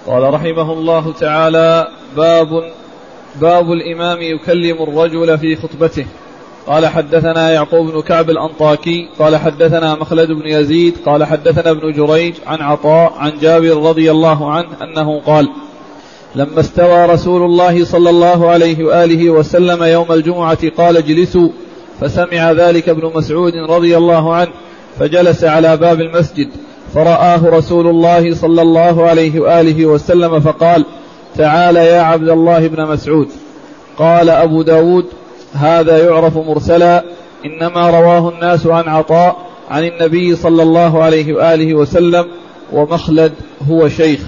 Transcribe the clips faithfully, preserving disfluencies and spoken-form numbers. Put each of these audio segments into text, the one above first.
قال رحمه الله تعالى: باب باب الإمام يكلم الرجل في خطبته. قال حدثنا يعقوب بن كعب الأنطاكي قال حدثنا مخلد بن يزيد قال حدثنا ابن جريج عن عطاء عن جابر رضي الله عنه أنه قال: لما استوى رسول الله صلى الله عليه وآله وسلم يوم الجمعة قال: اجلسوا. فسمع ذلك ابن مسعود رضي الله عنه فجلس على باب المسجد، فرآه رسول الله صلى الله عليه وآله وسلم فقال: تعال يا عبد الله بن مسعود. قال أبو داود: هذا يعرف مرسلا، إنما رواه الناس عن عطاء عن النبي صلى الله عليه وآله وسلم، ومخلد هو شيخ.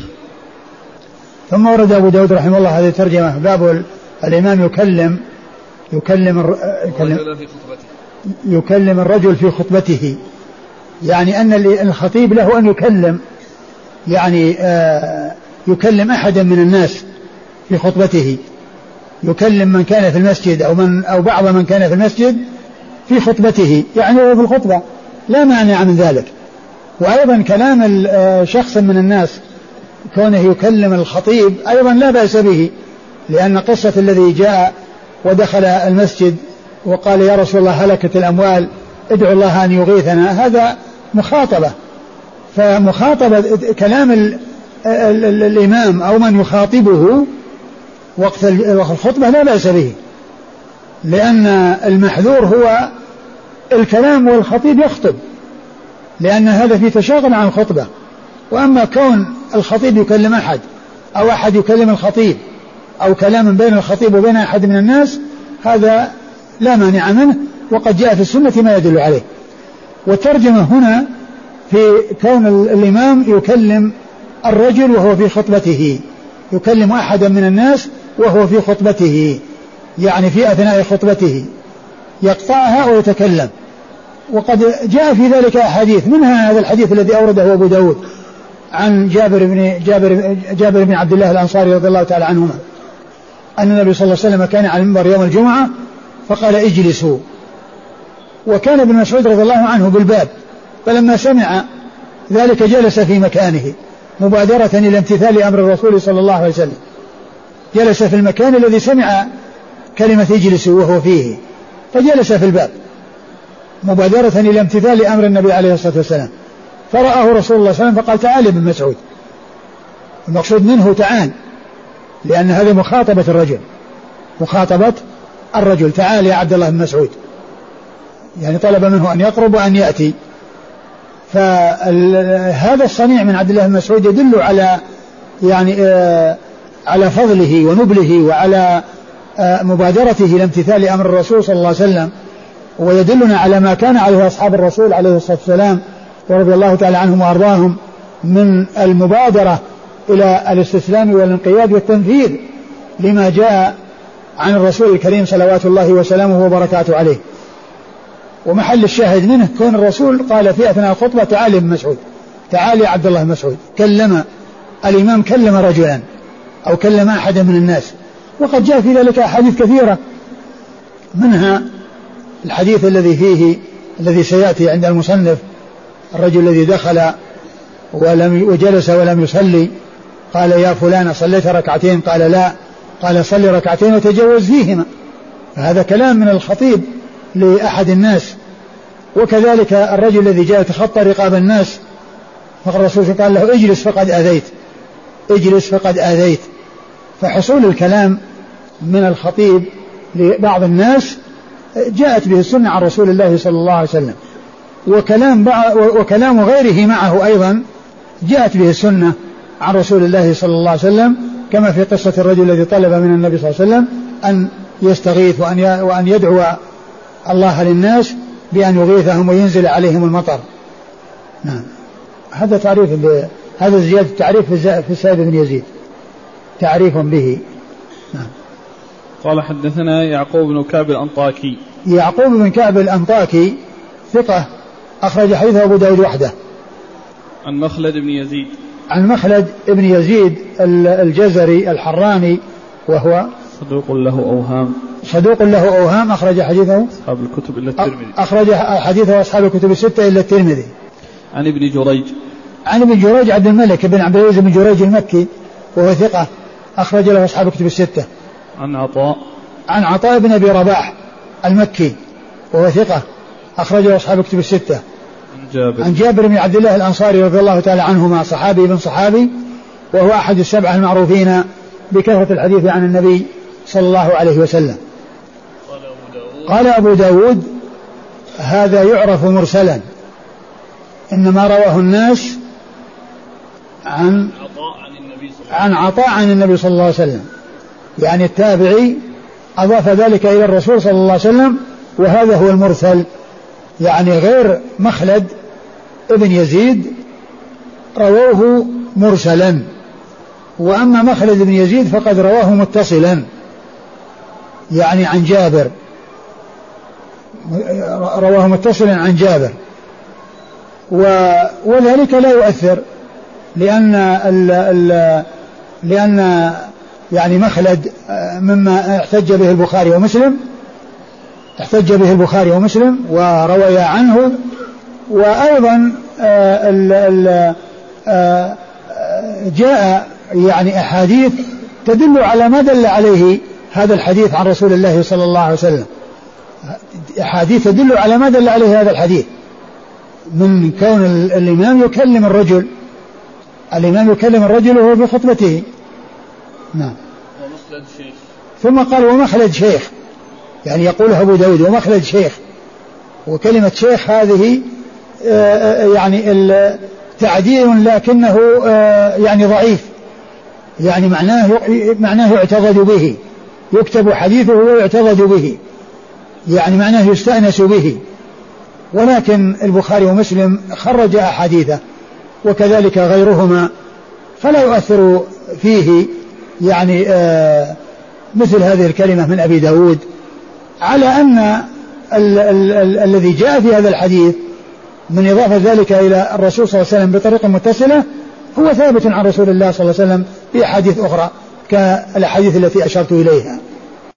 ثم ورد أبو داود رحمه الله هذه الترجمة: باب الإمام يكلم يكلم يكلم, يكلم الرجل في خطبته، يعني أن الخطيب له أن يكلم، يعني يكلم أحدا من الناس في خطبته، يكلم من كان في المسجد أو من أو بعض من كان في المسجد في خطبته، يعني هو في الخطبة لا مانع من ذلك. وأيضا كلام شخص من الناس كونه يكلم الخطيب أيضا لا بأس به، لأن قصة الذي جاء ودخل المسجد وقال: يا رسول الله هلكت الأموال ادعو الله أن يغيثنا، هذا مخاطبة. فمخاطبة كلام ال ال ال الإمام أو من يخاطبه وقت الخطبة لا بأس به، لأن المحذور هو الكلام والخطيب يخطب، لأن هذا في تشاغل عن الخطبة. وأما كون الخطيب يكلم أحد أو أحد يكلم الخطيب أو كلام بين الخطيب وبين أحد من الناس، هذا لا مانع منه، وقد جاء في السنة ما يدل عليه. والترجمة هنا في كون الإمام يكلم الرجل وهو في خطبته، يكلم أحدا من الناس وهو في خطبته، يعني في أثناء خطبته يقطعها ويتكلم. وقد جاء في ذلك أحاديث، منها هذا الحديث الذي أورده أبو داود عن جابر بن جابر جابر بن عبد الله الأنصاري رضي الله تعالى عنهما أن النبي صلى الله عليه وسلم كان على المنبر يوم الجمعة فقال: اجلسوا. وكان ابن مسعود رضي الله عنه بالباب، فلما سمع ذلك جلس في مكانه مبادرة إلى امتثال أمر الرسول صلى الله عليه وسلم، جلس في المكان الذي سمع كلمة اجلسوا وهو فيه، فجلس في الباب مبادرة إلى امتثال أمر النبي عليه الصلاة والسلام. فرآه رسول الله صلى الله عليه وسلم فقال: تعال ابن مسعود. المقصود منه تعال، لأن هذه مخاطبة الرجل، مخاطبة الرجل: تعال يا عبد الله بن مسعود، يعني طلب منه أن يقرب وأن يأتي. فهذا الصنيع من عبد الله بن مسعود يدل على يعني آه على فضله ونبله وعلى آه مبادرته لامتثال أمر الرسول صلى الله عليه وسلم، ويدلنا على ما كان عليه أصحاب الرسول عليه الصلاة والسلام ورضي الله تعالى عنهم وأرضاهم من المبادرة إلى الاستسلام والانقياد والتنفيذ لما جاء عن الرسول الكريم صلوات الله وسلامه وبركاته عليه. ومحل الشاهد منه كون الرسول قال في أثناء الخطبة: تعال ابن مسعود، تعال يا عبد الله بن مسعود. كلم الإمام كلم رجلا أو كلم أحدا من الناس. وقد جاء في ذلك أحاديث كثيرة، منها الحديث الذي فيه الذي سيأتي عند المصنف: الرجل الذي دخل ولم وجلس ولم يصلي، قال: يا فلان صليت ركعتين؟ قال: لا. قال: صل ركعتين وتجوز فيهما. فهذا كلام من الخطيب لأحد الناس. وكذلك الرجل الذي جاء يتخطى رقاب الناس، فالرسول قال له: اجلس فقد آذيت، اجلس فقد آذيت. فحصول الكلام من الخطيب لبعض الناس جاءت به السنة عن رسول الله صلى الله عليه وسلم، وكلام وكلام غيره معه أيضا جاءت به السنة عن رسول الله صلى الله عليه وسلم، كما في قصة الرجل الذي طلب من النبي صلى الله عليه وسلم أن يستغيث وأن وأن يدعو الله للناس بأن يغيثهم وينزل عليهم المطر. نعم. هذا تعريف هذا زيادة تعريف في السائب بن يزيد، تعريف به. نعم. قال حدثنا يعقوب بن كعب الأنطاكي. يعقوب بن كعب الأنطاكي ثقة، أخرج حديثه أبو داود وحده. عن مخلد بن يزيد. عن مخلد بن يزيد الجزري الحراني، وهو صدوق له أوهام. صدوق له أوهام، أخرج حديثه أصحاب الكتب إلا الترمذي. أخرج حديثه أصحاب الكتب الستة إلا الترمذي. عن ابن جريج. عن ابن جريج عبد الملك بن عبد العزيز بن جريج المكي، وهو ثقة أخرج له أصحاب الكتب الستة. عن عطاء عن عطاء بن أبي رباح المكي وهو ثقة أخرج له أصحاب الكتب الستة. عن جابر عن جابر بن عبد الله الأنصاري رضي الله تعالى عنهما صحابي بن صحابي وهو أحد السبعة المعروفين بكثرة الحديث عن النبي صلى الله عليه وسلم. قال أبو داود هذا يعرف مرسلا إنما رواه الناس عن عن عطاء عن النبي صلى الله عليه وسلم، يعني التابعي أضاف ذلك إلى الرسول صلى الله عليه وسلم، وهذا هو المرسل، يعني غير مخلد ابن يزيد رواه مرسلا، وأما مخلد بن يزيد فقد رواه متصلا يعني عن جابر، رواه متصلا عن جابر، وذلك لا يؤثر لأن ال ال لأن يعني مخلد مما احتج به البخاري ومسلم احتج به البخاري ومسلم وروي عنه، وأيضا ال ال جاء يعني أحاديث تدل على ما دل عليه هذا الحديث عن رسول الله صلى الله عليه وسلم، أحاديث تدل على ما دل عليه هذا الحديث من كون الإمام يكلم الرجل الإمام يكلم الرجل وهو في خطبته. نعم. ومخلد شيخ. ثم قال ومخلد شيخ، يعني يقوله أبو داود ومخلد شيخ، وكلمة شيخ هذه يعني تعديل لكنه يعني ضعيف، يعني معناه معناه يعتضد به، يكتب حديثه ويعتضد به، يعني معناه يستأنس به، ولكن البخاري ومسلم خرج أحاديثه وكذلك غيرهما، فلا يؤثر فيه يعني آه مثل هذه الكلمة من أبي داود، على أن ال- ال- ال- الذي جاء في هذا الحديث من إضافة ذلك إلى الرسول صلى الله عليه وسلم بطريقة متصلة هو ثابت عن رسول الله صلى الله عليه وسلم في أحاديث أخرى كالأحاديث التي أشرت إليها.